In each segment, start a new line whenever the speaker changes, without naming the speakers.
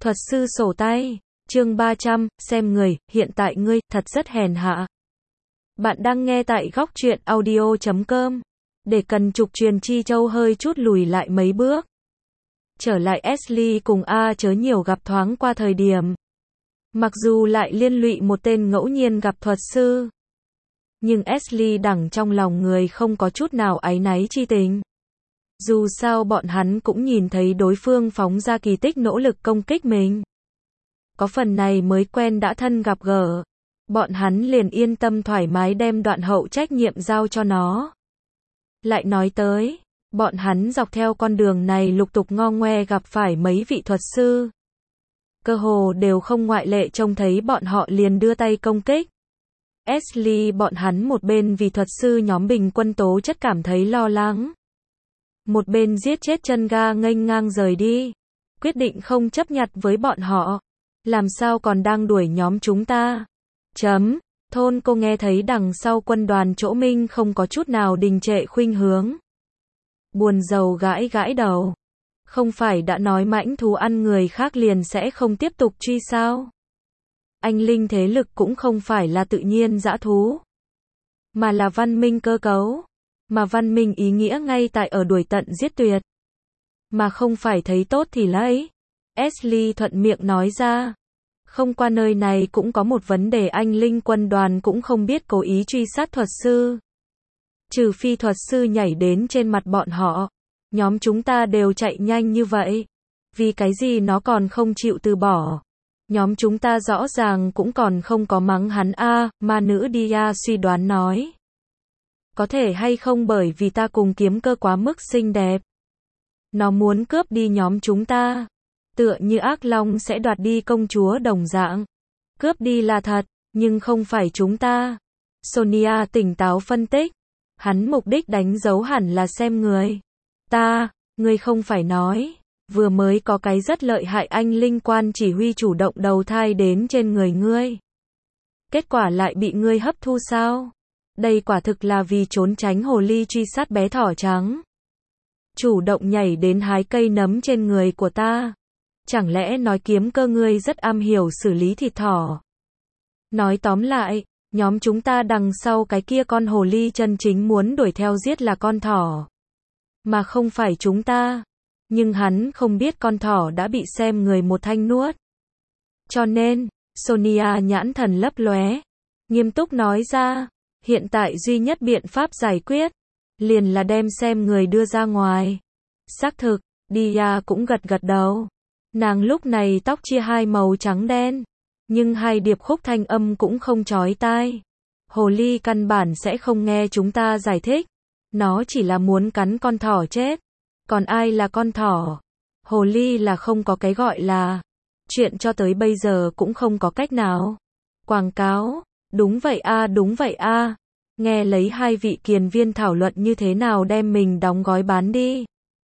Thuật sư sổ tay, chương 300, xem người, hiện tại ngươi, thật rất hèn hạ. Bạn đang nghe tại góc truyện audio.com. Để cần trục truyền chi châu hơi chút lùi lại mấy bước. Trở lại Ashley cùng A chớ nhiều gặp thoáng qua thời điểm. Mặc dù lại liên lụy một tên ngẫu nhiên gặp thuật sư. Nhưng Ashley đẳng trong lòng người không có chút nào áy náy chi tình. Dù sao bọn hắn cũng nhìn thấy đối phương phóng ra kỳ tích nỗ lực công kích mình. Có phần này mới quen đã thân gặp gỡ. Bọn hắn liền yên tâm thoải mái đem đoạn hậu trách nhiệm giao cho nó. Lại nói tới, bọn hắn dọc theo con đường này lục tục ngo ngoe gặp phải mấy vị thuật sư. Cơ hồ đều không ngoại lệ trông thấy bọn họ liền đưa tay công kích. Ashley bọn hắn một bên vì thuật sư nhóm bình quân tố chất cảm thấy lo lắng. Một bên giết chết chân ga nghênh ngang rời đi. Quyết định không chấp nhặt với bọn họ. Làm sao còn đang đuổi nhóm chúng ta. Thôn cô nghe thấy đằng sau quân đoàn chỗ Minh không có chút nào đình trệ khuynh hướng. Buồn rầu gãi gãi đầu. Không phải đã nói mãnh thú ăn người khác liền sẽ không tiếp tục truy sao? Anh linh thế lực cũng không phải là tự nhiên dã thú. Mà là văn minh cơ cấu. Mà văn minh ý nghĩa ngay tại ở đuổi tận giết tuyệt. Mà không phải thấy tốt thì lấy. Ashley thuận miệng nói ra. Không qua nơi này cũng có một vấn đề anh linh quân đoàn cũng không biết cố ý truy sát thuật sư. Trừ phi thuật sư nhảy đến trên mặt bọn họ. Nhóm chúng ta đều chạy nhanh như vậy. Vì cái gì nó còn không chịu từ bỏ. Nhóm chúng ta rõ ràng cũng còn không có mắng hắn a, ma nữ Dia suy đoán nói. Có thể hay không bởi vì ta cùng kiếm cơ quá mức xinh đẹp. Nó muốn cướp đi nhóm chúng ta. Tựa như ác long sẽ đoạt đi công chúa đồng dạng. Cướp đi là thật, nhưng không phải chúng ta. Sonia tỉnh táo phân tích. Hắn mục đích đánh dấu hẳn là xem người. Ngươi không phải nói. Vừa mới có cái rất lợi hại anh linh quan chỉ huy chủ động đầu thai đến trên người ngươi. Kết quả lại bị ngươi hấp thu sao? Đây quả thực là vì trốn tránh hồ ly truy sát bé thỏ trắng. Chủ động nhảy đến hái cây nấm trên người của ta. Chẳng lẽ nói kiếm cơ ngươi rất am hiểu xử lý thịt thỏ? Nói tóm lại, nhóm chúng ta đằng sau cái kia con hồ ly chân chính muốn đuổi theo giết là con thỏ. Mà không phải chúng ta. Nhưng hắn không biết con thỏ đã bị xem người một thanh nuốt. Cho nên, Sonia nhãn thần lấp lóe. Nghiêm túc nói ra. Hiện tại duy nhất biện pháp giải quyết. Liền là đem xem người đưa ra ngoài. Xác thực, Dia cũng gật gật đầu. Nàng lúc này tóc chia hai màu trắng đen. Nhưng hai điệp khúc thanh âm cũng không chói tai. Hồ ly căn bản sẽ không nghe chúng ta giải thích. Nó chỉ là muốn cắn con thỏ chết. Còn ai là con thỏ? Hồ ly là không có cái gọi là. Chuyện cho tới bây giờ cũng không có cách nào. Quảng cáo. Đúng vậy a, đúng vậy a. Nghe lấy hai vị kiền viên thảo luận như thế nào đem mình đóng gói bán đi.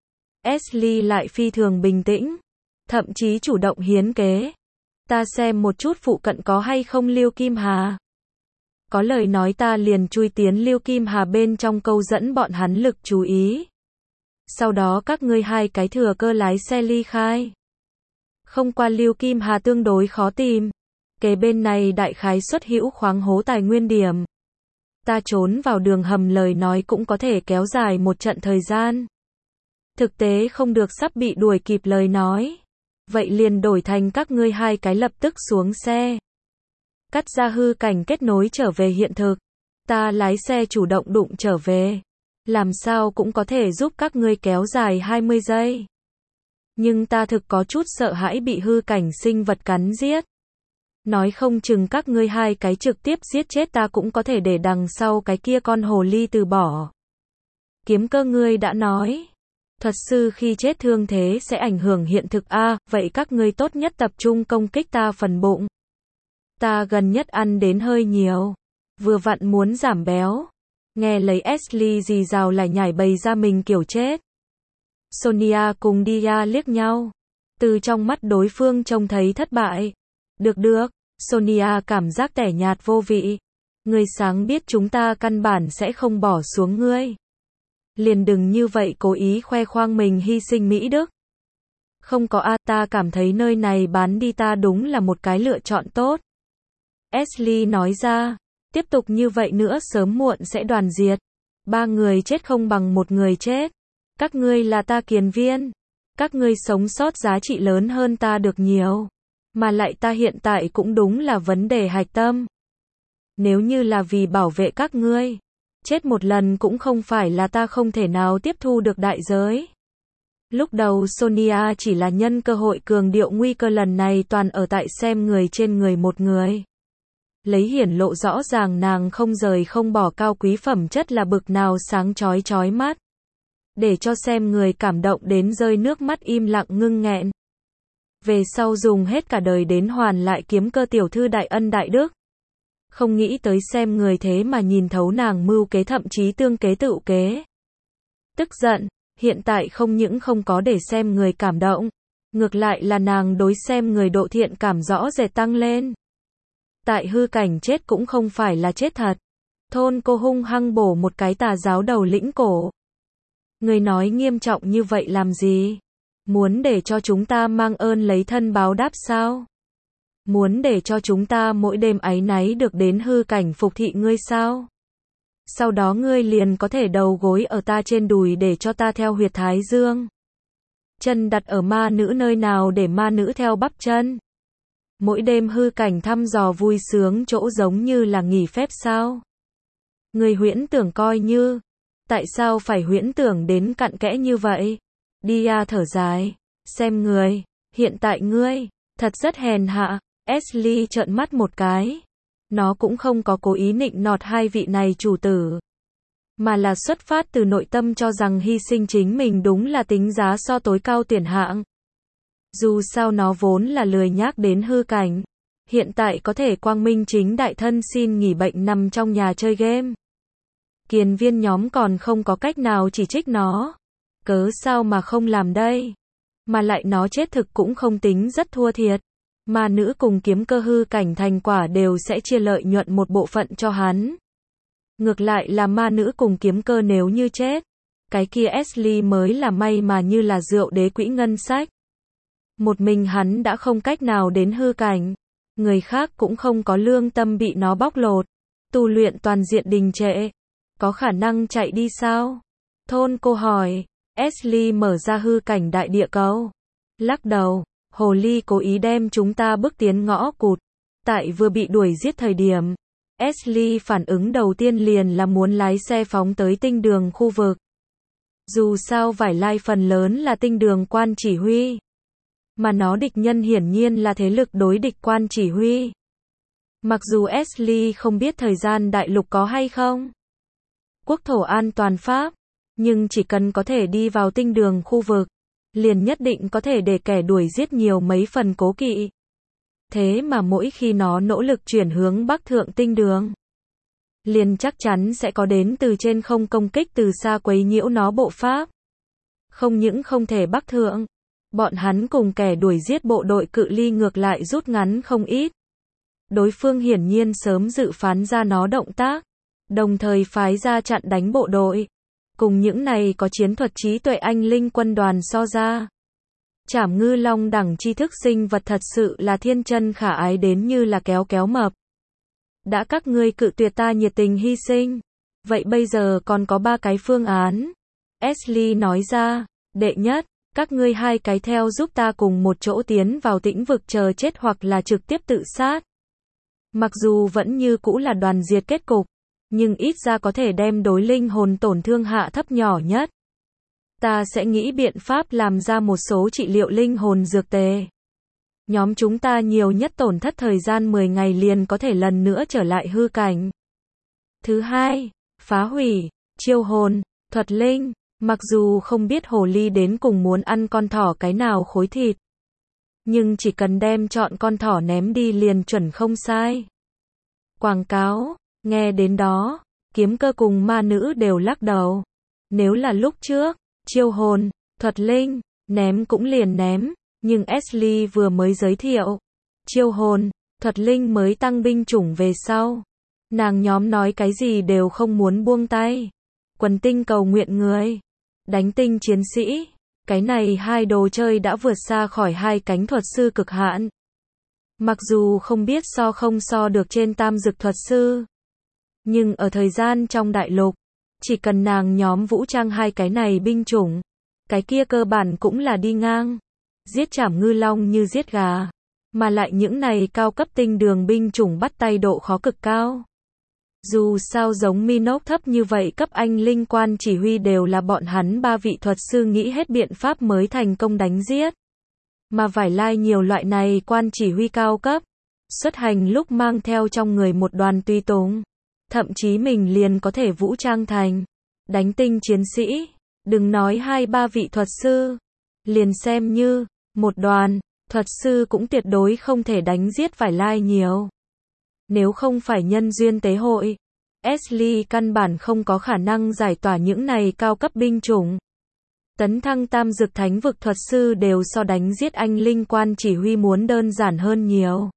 Ashley lại phi thường bình tĩnh. Thậm chí chủ động hiến kế. Ta xem một chút phụ cận có hay không Liêu Kim Hà. Có lời nói ta liền chui tiến Liêu Kim Hà bên trong câu dẫn bọn hắn lực chú ý. Sau đó các ngươi hai cái thừa cơ lái xe ly khai. Không qua Liêu Kim Hà tương đối khó tìm. Kế bên này đại khái xuất hữu khoáng hố tài nguyên điểm. Ta trốn vào đường hầm lời nói cũng có thể kéo dài một trận thời gian. Thực tế không được sắp bị đuổi kịp lời nói. Vậy liền đổi thành các ngươi hai cái lập tức xuống xe. Cắt ra hư cảnh kết nối trở về hiện thực. Ta lái xe chủ động đụng trở về. Làm sao cũng có thể giúp các ngươi kéo dài 20 giây. Nhưng ta thực có chút sợ hãi bị hư cảnh sinh vật cắn giết. Nói không chừng các ngươi hai cái trực tiếp giết chết ta cũng có thể để đằng sau cái kia con hồ ly từ bỏ. Kiếm cơ ngươi đã nói. Thuật sư khi chết thương thế sẽ ảnh hưởng hiện thực a, vậy các ngươi tốt nhất tập trung công kích ta phần bụng. Ta gần nhất ăn đến hơi nhiều. Vừa vặn muốn giảm béo. Nghe lấy Ashley rì rào lại nhảy bày ra mình kiểu chết. Sonia cùng Dia liếc nhau. Từ trong mắt đối phương trông thấy thất bại. Được, Sonia cảm giác tẻ nhạt vô vị. Ngươi sáng biết chúng ta căn bản sẽ không bỏ xuống ngươi. Liền đừng như vậy cố ý khoe khoang mình hy sinh mỹ đức. Không có a, ta cảm thấy nơi này bán đi ta đúng là một cái lựa chọn tốt. Ashley nói ra, tiếp tục như vậy nữa sớm muộn sẽ đoàn diệt. 3 người chết không bằng một người chết. Các ngươi là ta kiền viên. Các ngươi sống sót giá trị lớn hơn ta được nhiều. Mà lại ta hiện tại cũng đúng là vấn đề hạch tâm. Nếu như là vì bảo vệ các ngươi, chết một lần cũng không phải là ta không thể nào tiếp thu được đại giới. Lúc đầu Sonia chỉ là nhân cơ hội cường điệu nguy cơ lần này toàn ở tại xem người trên người một người. Lấy hiển lộ rõ ràng nàng không rời không bỏ cao quý phẩm chất là bực nào sáng chói mắt. Để cho xem người cảm động đến rơi nước mắt im lặng ngưng nghẹn. Về sau dùng hết cả đời đến hoàn lại kiếm cơ tiểu thư đại ân đại đức. Không nghĩ tới xem người thế mà nhìn thấu nàng mưu kế thậm chí tương kế tựu kế. Tức giận, hiện tại không những không có để xem người cảm động, ngược lại là nàng đối xem người độ thiện cảm rõ rệt tăng lên. Tại hư cảnh chết cũng không phải là chết thật. Thôn cô hung hăng bổ một cái tà giáo đầu lĩnh cổ. Người nói nghiêm trọng như vậy làm gì? Muốn để cho chúng ta mang ơn lấy thân báo đáp sao? Muốn để cho chúng ta mỗi đêm áy náy được đến hư cảnh phục thị ngươi sao? Sau đó ngươi liền có thể đầu gối ở ta trên đùi để cho ta theo huyệt thái dương. Chân đặt ở ma nữ nơi nào để ma nữ theo bắp chân. Mỗi đêm hư cảnh thăm dò vui sướng chỗ giống như là nghỉ phép sao? Ngươi huyễn tưởng coi như, tại sao phải huyễn tưởng đến cặn kẽ như vậy? Đi à, thở dài, xem người, hiện tại ngươi, thật rất hèn hạ. Ashley trợn mắt một cái. Nó cũng không có cố ý nịnh nọt hai vị này chủ tử, mà là xuất phát từ nội tâm cho rằng hy sinh chính mình đúng là tính giá so tối cao tuyển hạng. Dù sao nó vốn là lười nhác đến hư cảnh, hiện tại có thể quang minh chính đại thân xin nghỉ bệnh nằm trong nhà chơi game. Kiền viên nhóm còn không có cách nào chỉ trích nó. Cớ sao mà không làm đây? Mà lại nó chết thực cũng không tính rất thua thiệt. Ma nữ cùng kiếm cơ hư cảnh thành quả đều sẽ chia lợi nhuận một bộ phận cho hắn. Ngược lại là ma nữ cùng kiếm cơ nếu như chết, cái kia Ashley mới là may mà như là rượu đế quỹ ngân sách. Một mình hắn đã không cách nào đến hư cảnh, người khác cũng không có lương tâm bị nó bóc lột, tu luyện toàn diện đình trệ. Có khả năng chạy đi sao? Thôn cô hỏi. Ashley mở ra hư cảnh đại địa cầu. Lắc đầu. Hồ ly cố ý đem chúng ta bước tiến ngõ cụt. Tại vừa bị đuổi giết thời điểm, Ashley phản ứng đầu tiên liền là muốn lái xe phóng tới tinh đường khu vực. Dù sao vải lai phần lớn là tinh đường quan chỉ huy, mà nó địch nhân hiển nhiên là thế lực đối địch quan chỉ huy. Mặc dù Ashley không biết thời gian đại lục có hay không quốc thổ an toàn pháp, nhưng chỉ cần có thể đi vào tinh đường khu vực, liền nhất định có thể để kẻ đuổi giết nhiều mấy phần cố kỵ. Thế mà mỗi khi nó nỗ lực chuyển hướng bắc thượng tinh đường, liền chắc chắn sẽ có đến từ trên không công kích từ xa quấy nhiễu nó bộ pháp. Không những không thể bắc thượng, bọn hắn cùng kẻ đuổi giết bộ đội cự ly ngược lại rút ngắn không ít. Đối phương hiển nhiên sớm dự phán ra nó động tác, đồng thời phái ra chặn đánh bộ đội. Cùng những này có chiến thuật trí tuệ anh linh quân đoàn so ra, Trảm Ngư Long đẳng tri thức sinh vật thật sự là thiên chân khả ái đến như là kéo kéo mập. Đã các ngươi cự tuyệt ta nhiệt tình hy sinh, vậy bây giờ còn có 3 cái phương án. Ashley nói ra, đệ nhất, các ngươi 2 cái theo giúp ta cùng một chỗ tiến vào tĩnh vực chờ chết hoặc là trực tiếp tự sát. Mặc dù vẫn như cũ là đoàn diệt kết cục, nhưng ít ra có thể đem đối linh hồn tổn thương hạ thấp nhỏ nhất. Ta sẽ nghĩ biện pháp làm ra một số trị liệu linh hồn dược tề. Nhóm chúng ta nhiều nhất tổn thất thời gian 10 ngày liền có thể lần nữa trở lại hư cảnh. Thứ hai, phá hủy, chiêu hồn, thuật linh. Mặc dù không biết hồ ly đến cùng muốn ăn con thỏ cái nào khối thịt, nhưng chỉ cần đem chọn con thỏ ném đi liền chuẩn không sai. Quảng cáo. Nghe đến đó, kiếm cơ cùng ma nữ đều lắc đầu. Nếu là lúc trước, chiêu hồn, thuật linh, ném cũng liền ném, nhưng Ashley vừa mới giới thiệu, chiêu hồn, thuật linh mới tăng binh chủng về sau. Nàng nhóm nói cái gì đều không muốn buông tay. Quần tinh cầu nguyện người, đánh tinh chiến sĩ, Cái này hai đồ chơi đã vượt xa khỏi hai cánh thuật sư cực hạn. Mặc dù không biết so không so được trên tam dực thuật sư. Nhưng ở thời gian trong đại lục, chỉ cần nàng nhóm vũ trang hai cái này binh chủng, cái kia cơ bản cũng là đi ngang. Giết chảm ngư long như giết gà. Mà lại những này cao cấp tinh đường binh chủng bắt tay độ khó cực cao. Dù sao giống Minoc thấp như vậy cấp anh linh quan chỉ huy đều là bọn hắn ba vị thuật sư nghĩ hết biện pháp mới thành công đánh giết. Mà vải lai nhiều loại này quan chỉ huy cao cấp, xuất hành lúc mang theo trong người một đoàn tùy tùng. Thậm chí mình liền có thể vũ trang thành đánh tinh chiến sĩ. Đừng nói hai ba vị thuật sư, liền xem như một đoàn thuật sư cũng tuyệt đối không thể đánh giết vải lai nhiều. Nếu không phải nhân duyên tế hội, Ashley căn bản không có khả năng giải tỏa những này cao cấp binh chủng. Tấn thăng tam dực thánh vực thuật sư đều so đánh giết anh linh quan chỉ huy muốn đơn giản hơn nhiều.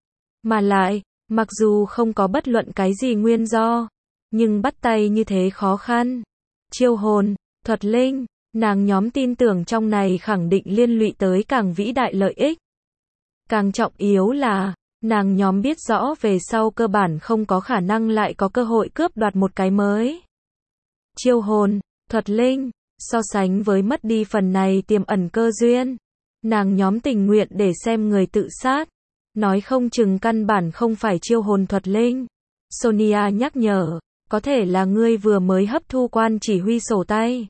Mà lại, mặc dù không có bất luận cái gì nguyên do, nhưng bắt tay như thế khó khăn. Chiêu hồn, thuật linh, nàng nhóm tin tưởng trong này khẳng định liên lụy tới càng vĩ đại lợi ích. Càng trọng yếu là, nàng nhóm biết rõ về sau cơ bản không có khả năng lại có cơ hội cướp đoạt một cái mới. Chiêu hồn, thuật linh, so sánh với mất đi phần này tiềm ẩn cơ duyên, nàng nhóm tình nguyện để xem người tự sát. Nói không chừng căn bản không phải chiêu hồn thuật linh. Sonia nhắc nhở, có thể là ngươi vừa mới hấp thu quan chỉ huy sổ tay.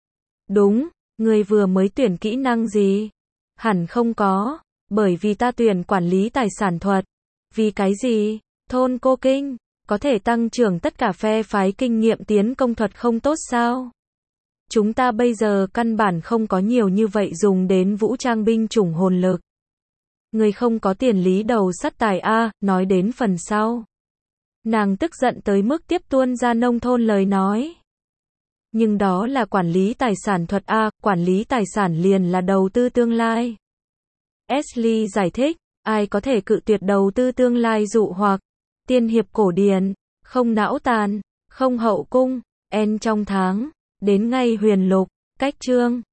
Đúng, ngươi vừa mới tuyển kỹ năng gì? Hẳn không có, bởi vì ta tuyển quản lý tài sản thuật. Vì cái gì? Thôn cô kinh, có thể tăng trưởng tất cả phe phái kinh nghiệm tiến công thuật không tốt sao? Chúng ta bây giờ căn bản không có nhiều như vậy dùng đến vũ trang binh chủng hồn lực. Người không có tiền lý đầu sắt tài a, nói đến phần sau. Nàng tức giận tới mức tiếp tuôn ra nông thôn lời nói. Nhưng đó là quản lý tài sản thuật a, quản lý tài sản liền là đầu tư tương lai. Ashley giải thích, ai có thể cự tuyệt đầu tư tương lai dụ hoặc tiên hiệp cổ điển, không não tàn, không hậu cung, en trong tháng, đến ngay huyền lục, cách chương